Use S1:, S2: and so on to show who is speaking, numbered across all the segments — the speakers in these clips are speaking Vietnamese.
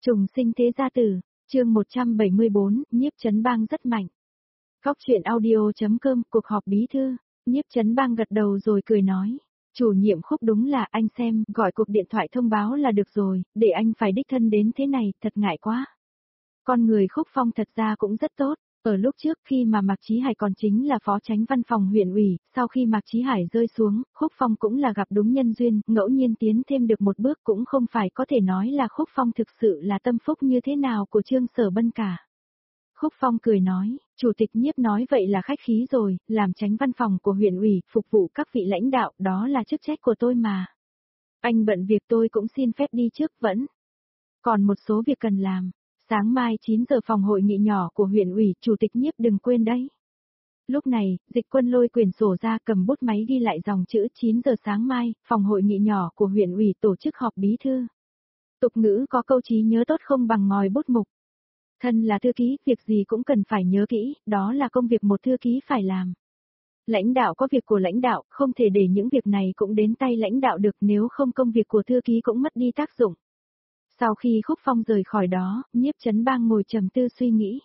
S1: Trùng sinh thế gia tử, chương 174, Nhiếp Chấn Bang rất mạnh. Góc truyện audio.com, cuộc họp bí thư, Nhiếp Chấn Bang gật đầu rồi cười nói. Chủ nhiệm Khúc đúng là anh xem, gọi cuộc điện thoại thông báo là được rồi, để anh phải đích thân đến thế này, thật ngại quá. Con người Khúc Phong thật ra cũng rất tốt. Ở lúc trước khi mà Mạc Chí Hải còn chính là phó chánh văn phòng huyện ủy, sau khi Mạc Chí Hải rơi xuống, Khúc Phong cũng là gặp đúng nhân duyên, ngẫu nhiên tiến thêm được một bước cũng không phải có thể nói là Khúc Phong thực sự là tâm phúc như thế nào của Trương Sở Bân cả. Khúc Phong cười nói, Chủ tịch Nhiếp nói vậy là khách khí rồi, làm chánh văn phòng của huyện ủy, phục vụ các vị lãnh đạo, đó là chức trách của tôi mà. Anh bận việc tôi cũng xin phép đi trước vẫn. Còn một số việc cần làm. Sáng mai 9 giờ phòng hội nghị nhỏ của huyện ủy, Chủ tịch Nhiếp đừng quên đấy. Lúc này, Dịch Quân lôi quyển sổ ra cầm bút máy ghi lại dòng chữ 9 giờ sáng mai, phòng hội nghị nhỏ của huyện ủy tổ chức họp bí thư. Tục ngữ có câu trí nhớ tốt không bằng ngòi bút mục. Thân là thư ký, việc gì cũng cần phải nhớ kỹ, đó là công việc một thư ký phải làm. Lãnh đạo có việc của lãnh đạo, không thể để những việc này cũng đến tay lãnh đạo được, nếu không công việc của thư ký cũng mất đi tác dụng. Sau khi Khúc Phong rời khỏi đó, Nhiếp Chấn Bang ngồi trầm tư suy nghĩ.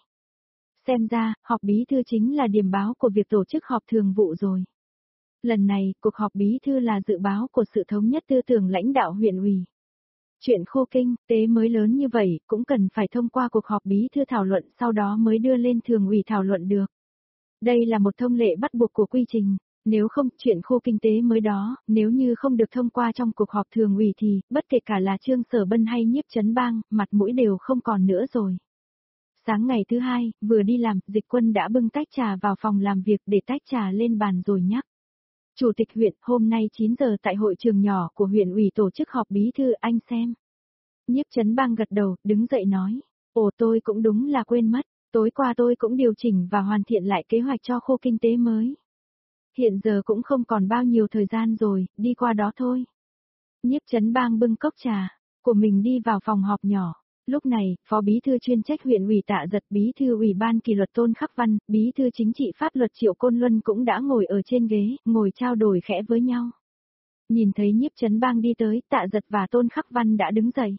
S1: Xem ra, họp bí thư chính là điểm báo của việc tổ chức họp thường vụ rồi. Lần này, cuộc họp bí thư là dự báo của sự thống nhất tư tưởng lãnh đạo huyện ủy. Chuyện khu kinh tế mới lớn như vậy, cũng cần phải thông qua cuộc họp bí thư thảo luận sau đó mới đưa lên thường ủy thảo luận được. Đây là một thông lệ bắt buộc của quy trình. Nếu không, chuyện khu kinh tế mới đó, nếu như không được thông qua trong cuộc họp thường ủy thì, bất kể cả là Trương Sở Bân hay Nhiếp Chấn Bang, mặt mũi đều không còn nữa rồi. Sáng ngày thứ hai, vừa đi làm, Dịch Quân đã bưng tách trà vào phòng làm việc để tách trà lên bàn rồi nhắc. Chủ tịch huyện, hôm nay 9 giờ tại hội trường nhỏ của huyện ủy tổ chức họp bí thư, anh xem. Nhiếp Chấn Bang gật đầu, đứng dậy nói. Ồ, tôi cũng đúng là quên mất, tối qua tôi cũng điều chỉnh và hoàn thiện lại kế hoạch cho khu kinh tế mới. Hiện giờ cũng không còn bao nhiêu thời gian rồi, đi qua đó thôi. Nhiếp Chấn Bang bưng cốc trà của mình đi vào phòng họp nhỏ. Lúc này, Phó Bí thư chuyên trách huyện ủy Tạ Dật, Bí thư Ủy ban kỷ luật Tôn Khắc Văn, Bí thư chính trị pháp luật Triệu Côn Luân cũng đã ngồi ở trên ghế, ngồi trao đổi khẽ với nhau. Nhìn thấy Nhiếp Chấn Bang đi tới, Tạ Dật và Tôn Khắc Văn đã đứng dậy.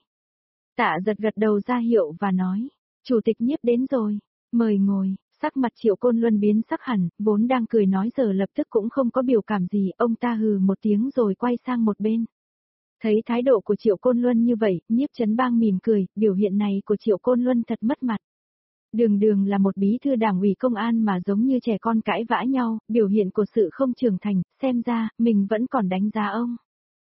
S1: Tạ Dật gật đầu ra hiệu và nói, Chủ tịch Nhiếp đến rồi, mời ngồi. Sắc mặt Triệu Côn Luân biến sắc hẳn, vốn đang cười nói giờ lập tức cũng không có biểu cảm gì, ông ta hừ một tiếng rồi quay sang một bên. Thấy thái độ của Triệu Côn Luân như vậy, Nhiếp Chấn Bang mỉm cười, biểu hiện này của Triệu Côn Luân thật mất mặt. Đường đường là một bí thư đảng ủy công an mà giống như trẻ con cãi vã nhau, biểu hiện của sự không trưởng thành, xem ra, mình vẫn còn đánh giá ông.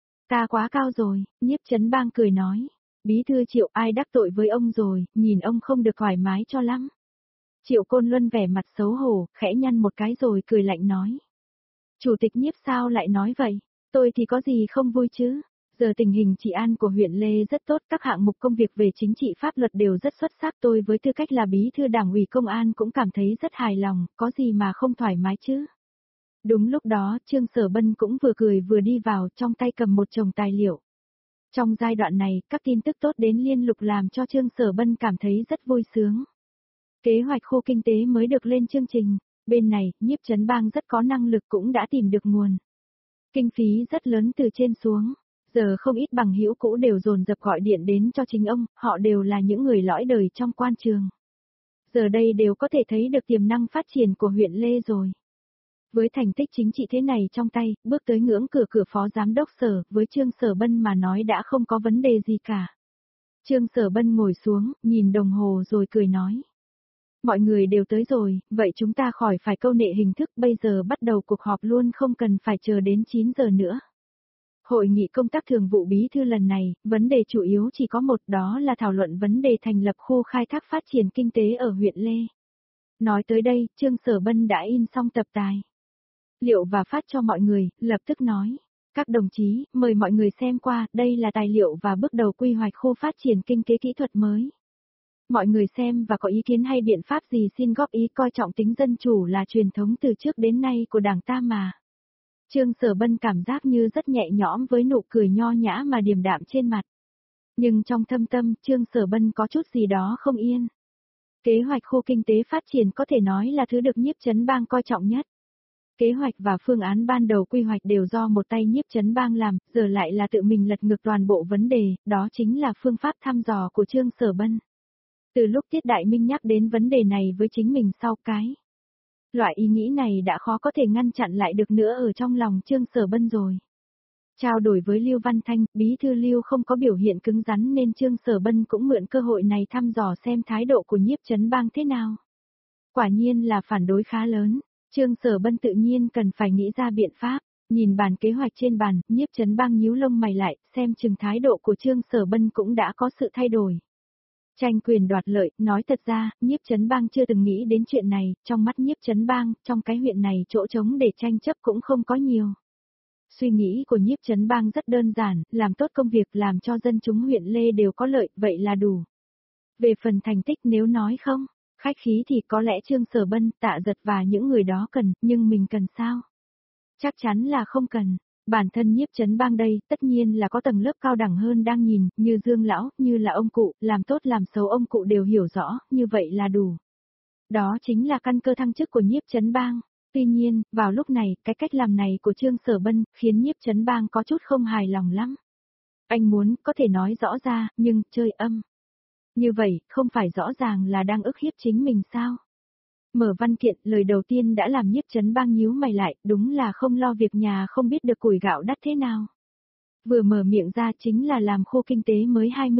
S1: Ta quá cao rồi, Nhiếp Chấn Bang cười nói. Bí thư Triệu, ai đắc tội với ông rồi, nhìn ông không được thoải mái cho lắm. Triệu Côn Luân vẻ mặt xấu hổ, khẽ nhăn một cái rồi cười lạnh nói. Chủ tịch Nhiếp sao lại nói vậy? Tôi thì có gì không vui chứ? Giờ tình hình trị an của huyện Lê rất tốt, các hạng mục công việc về chính trị pháp luật đều rất xuất sắc. Tôi với tư cách là bí thư đảng ủy công an cũng cảm thấy rất hài lòng, có gì mà không thoải mái chứ? Đúng lúc đó, Trương Sở Bân cũng vừa cười vừa đi vào, trong tay cầm một chồng tài liệu. Trong giai đoạn này, các tin tức tốt đến liên lục làm cho Trương Sở Bân cảm thấy rất vui sướng. Kế hoạch khu kinh tế mới được lên chương trình, bên này, Nhiếp Chấn Bang rất có năng lực cũng đã tìm được nguồn. Kinh phí rất lớn từ trên xuống, giờ không ít bằng hữu cũ đều dồn dập gọi điện đến cho chính ông, họ đều là những người lõi đời trong quan trường. Giờ đây đều có thể thấy được tiềm năng phát triển của huyện Lê rồi. Với thành tích chính trị thế này trong tay, bước tới ngưỡng cửa phó giám đốc sở, với Trương Sở Bân mà nói đã không có vấn đề gì cả. Trương Sở Bân ngồi xuống, nhìn đồng hồ rồi cười nói. Mọi người đều tới rồi, vậy chúng ta khỏi phải câu nệ hình thức, bây giờ bắt đầu cuộc họp luôn, không cần phải chờ đến 9 giờ nữa. Hội nghị công tác thường vụ bí thư lần này, vấn đề chủ yếu chỉ có một, đó là thảo luận vấn đề thành lập khu khai thác phát triển kinh tế ở huyện Lê. Nói tới đây, Trương Sở Bân đã in xong tập tài liệu và phát cho mọi người, lập tức nói. Các đồng chí, mời mọi người xem qua, đây là tài liệu và bước đầu quy hoạch khu phát triển kinh tế kỹ thuật mới. Mọi người xem và có ý kiến hay biện pháp gì xin góp ý, coi trọng tính dân chủ là truyền thống từ trước đến nay của Đảng ta mà. Trương Sở Bân cảm giác như rất nhẹ nhõm với nụ cười nho nhã mà điềm đạm trên mặt. Nhưng trong thâm tâm, Trương Sở Bân có chút gì đó không yên. Kế hoạch khu kinh tế phát triển có thể nói là thứ được Nhiếp Chấn Bang coi trọng nhất. Kế hoạch và phương án ban đầu quy hoạch đều do một tay Nhiếp Chấn Bang làm, giờ lại là tự mình lật ngược toàn bộ vấn đề, đó chính là phương pháp thăm dò của Trương Sở Bân. Từ lúc Tiết Đại Minh nhắc đến vấn đề này với chính mình sau cái. Loại ý nghĩ này đã khó có thể ngăn chặn lại được nữa ở trong lòng Trương Sở Bân rồi. Trao đổi với Lưu Văn Thanh, bí thư Lưu không có biểu hiện cứng rắn nên Trương Sở Bân cũng mượn cơ hội này thăm dò xem thái độ của Nhiếp Chấn Bang thế nào. Quả nhiên là phản đối khá lớn, Trương Sở Bân tự nhiên cần phải nghĩ ra biện pháp, nhìn bản kế hoạch trên bàn, Nhiếp Chấn Bang nhíu lông mày lại, xem chừng thái độ của Trương Sở Bân cũng đã có sự thay đổi. Tranh quyền đoạt lợi, nói thật ra, Nhiếp Chấn Bang chưa từng nghĩ đến chuyện này, trong mắt Nhiếp Chấn Bang, trong cái huyện này chỗ trống để tranh chấp cũng không có nhiều. Suy nghĩ của Nhiếp Chấn Bang rất đơn giản, làm tốt công việc làm cho dân chúng huyện Lê đều có lợi, vậy là đủ. Về phần thành tích nếu nói không, khách khí thì có lẽ Trương Sở Bân, Tạ Giật và những người đó cần, nhưng mình cần sao? Chắc chắn là không cần. Bản thân Nhiếp Chấn Bang đây, tất nhiên là có tầng lớp cao đẳng hơn đang nhìn, như Dương Lão, như là ông cụ, làm tốt làm xấu ông cụ đều hiểu rõ, như vậy là đủ. Đó chính là căn cơ thăng chức của Nhiếp Chấn Bang. Tuy nhiên, vào lúc này, cái cách làm này của Trương Sở Bân, khiến Nhiếp Chấn Bang có chút không hài lòng lắm. Anh muốn, có thể nói rõ ra, nhưng, chơi âm. Như vậy, không phải rõ ràng là đang ức hiếp chính mình sao? Mở văn kiện, lời đầu tiên đã làm Nhiếp Chấn Bang nhíu mày lại, đúng là không lo việc nhà không biết được củi gạo đắt thế nào. Vừa mở miệng ra chính là làm khu kinh tế mới 20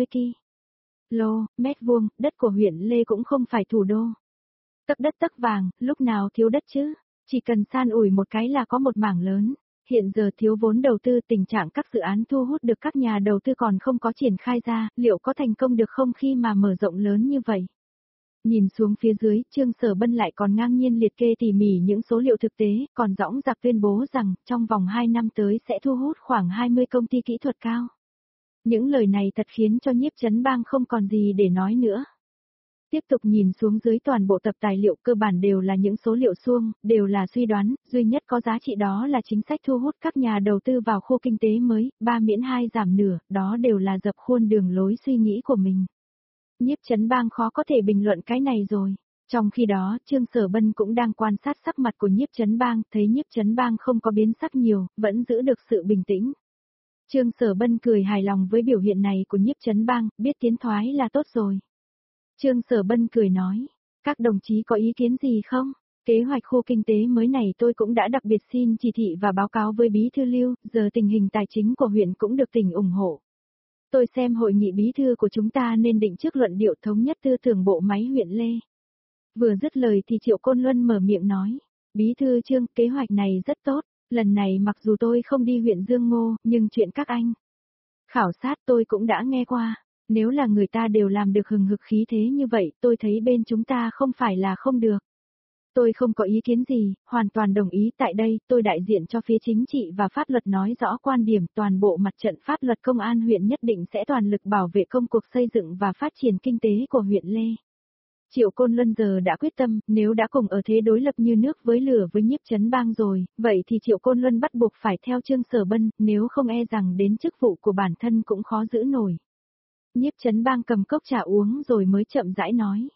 S1: mét vuông, đất của huyện Lê cũng không phải thủ đô. Tấc đất tấc vàng, lúc nào thiếu đất chứ? Chỉ cần san ủi một cái là có một mảng lớn. Hiện giờ thiếu vốn đầu tư, tình trạng các dự án thu hút được các nhà đầu tư còn không có triển khai ra, liệu có thành công được không khi mà mở rộng lớn như vậy? Nhìn xuống phía dưới, Trương Sở Bân lại còn ngang nhiên liệt kê tỉ mỉ những số liệu thực tế, còn dõng dạc tuyên bố rằng, trong vòng 2 năm tới sẽ thu hút khoảng 20 công ty kỹ thuật cao. Những lời này thật khiến cho Nhiếp Chấn Bang không còn gì để nói nữa. Tiếp tục nhìn xuống dưới toàn bộ tập tài liệu cơ bản đều là những số liệu suông, đều là suy đoán, duy nhất có giá trị đó là chính sách thu hút các nhà đầu tư vào khu kinh tế mới, 3 miễn 2 giảm nửa, đó đều là dập khuôn đường lối suy nghĩ của mình. Nhiếp Chấn Bang khó có thể bình luận cái này rồi. Trong khi đó, Trương Sở Bân cũng đang quan sát sắc mặt của Nhiếp Chấn Bang, thấy Nhiếp Chấn Bang không có biến sắc nhiều, vẫn giữ được sự bình tĩnh. Trương Sở Bân cười hài lòng với biểu hiện này của Nhiếp Chấn Bang, biết tiến thoái là tốt rồi. Trương Sở Bân cười nói, các đồng chí có ý kiến gì không? Kế hoạch khu kinh tế mới này tôi cũng đã đặc biệt xin chỉ thị và báo cáo với Bí thư Lưu, giờ tình hình tài chính của huyện cũng được tỉnh ủng hộ. Tôi xem hội nghị bí thư của chúng ta nên định trước luận điệu thống nhất tư tưởng bộ máy huyện Lê. Vừa dứt lời thì Triệu Côn Luân mở miệng nói, Bí thư Trương, kế hoạch này rất tốt, lần này mặc dù tôi không đi huyện Dương Ngô, nhưng chuyện các anh khảo sát tôi cũng đã nghe qua. Nếu là người ta đều làm được hừng hực khí thế như vậy, tôi thấy bên chúng ta không phải là không được. Tôi không có ý kiến gì, hoàn toàn đồng ý, tại đây, tôi đại diện cho phía chính trị và pháp luật nói rõ quan điểm toàn bộ mặt trận pháp luật công an huyện nhất định sẽ toàn lực bảo vệ công cuộc xây dựng và phát triển kinh tế của huyện Lê. Triệu Côn Luân giờ đã quyết tâm, nếu đã cùng ở thế đối lập như nước với lửa với Nhiếp Chấn Bang rồi, vậy thì Triệu Côn Luân bắt buộc phải theo Trương Sở Bân, nếu không e rằng đến chức vụ của bản thân cũng khó giữ nổi. Nhiếp Chấn Bang cầm cốc trà uống rồi mới chậm rãi nói.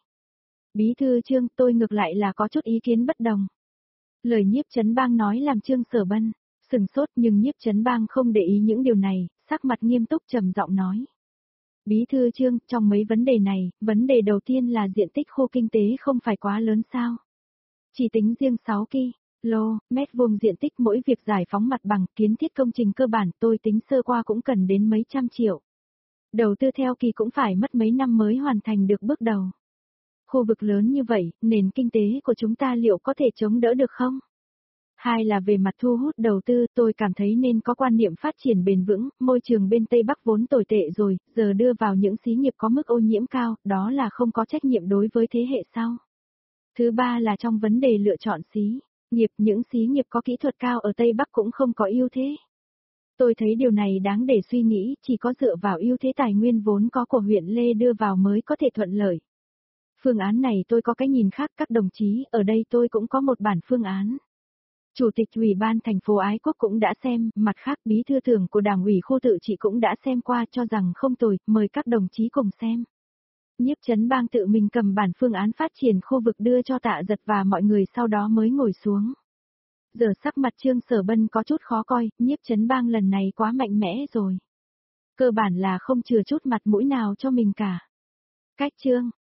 S1: Bí thư Trương, tôi ngược lại là có chút ý kiến bất đồng. Lời Nhiếp Chấn Bang nói làm Trương Sở Bân sừng sốt, nhưng Nhiếp Chấn Bang không để ý những điều này, sắc mặt nghiêm túc trầm giọng nói. Bí thư Trương, trong mấy vấn đề này, vấn đề đầu tiên là diện tích khu kinh tế không phải quá lớn sao? Chỉ tính riêng 6 mét vuông diện tích mỗi việc giải phóng mặt bằng, kiến thiết công trình cơ bản tôi tính sơ qua cũng cần đến mấy trăm triệu. Đầu tư theo kỳ cũng phải mất mấy năm mới hoàn thành được bước đầu. Khu vực lớn như vậy, nền kinh tế của chúng ta liệu có thể chống đỡ được không? Hai là về mặt thu hút đầu tư, tôi cảm thấy nên có quan niệm phát triển bền vững, môi trường bên Tây Bắc vốn tồi tệ rồi, giờ đưa vào những xí nghiệp có mức ô nhiễm cao, đó là không có trách nhiệm đối với thế hệ sau. Thứ ba là trong vấn đề lựa chọn xí nghiệp, những xí nghiệp có kỹ thuật cao ở Tây Bắc cũng không có ưu thế. Tôi thấy điều này đáng để suy nghĩ, chỉ có dựa vào ưu thế tài nguyên vốn có của huyện Lê đưa vào mới có thể thuận lợi. Phương án này tôi có cái nhìn khác, các đồng chí, ở đây tôi cũng có một bản phương án. Chủ tịch Ủy ban thành phố Ái Quốc cũng đã xem, mặt khác bí thư trưởng của Đảng ủy khu tự trị cũng đã xem qua cho rằng không tồi, mời các đồng chí cùng xem. Nhiếp Chấn Bang tự mình cầm bản phương án phát triển khu vực đưa cho Tạ Giật và mọi người sau đó mới ngồi xuống. Giờ sắc mặt Trương Sở Bân có chút khó coi, Nhiếp Chấn Bang lần này quá mạnh mẽ rồi. Cơ bản là không chừa chút mặt mũi nào cho mình cả. Cách Trương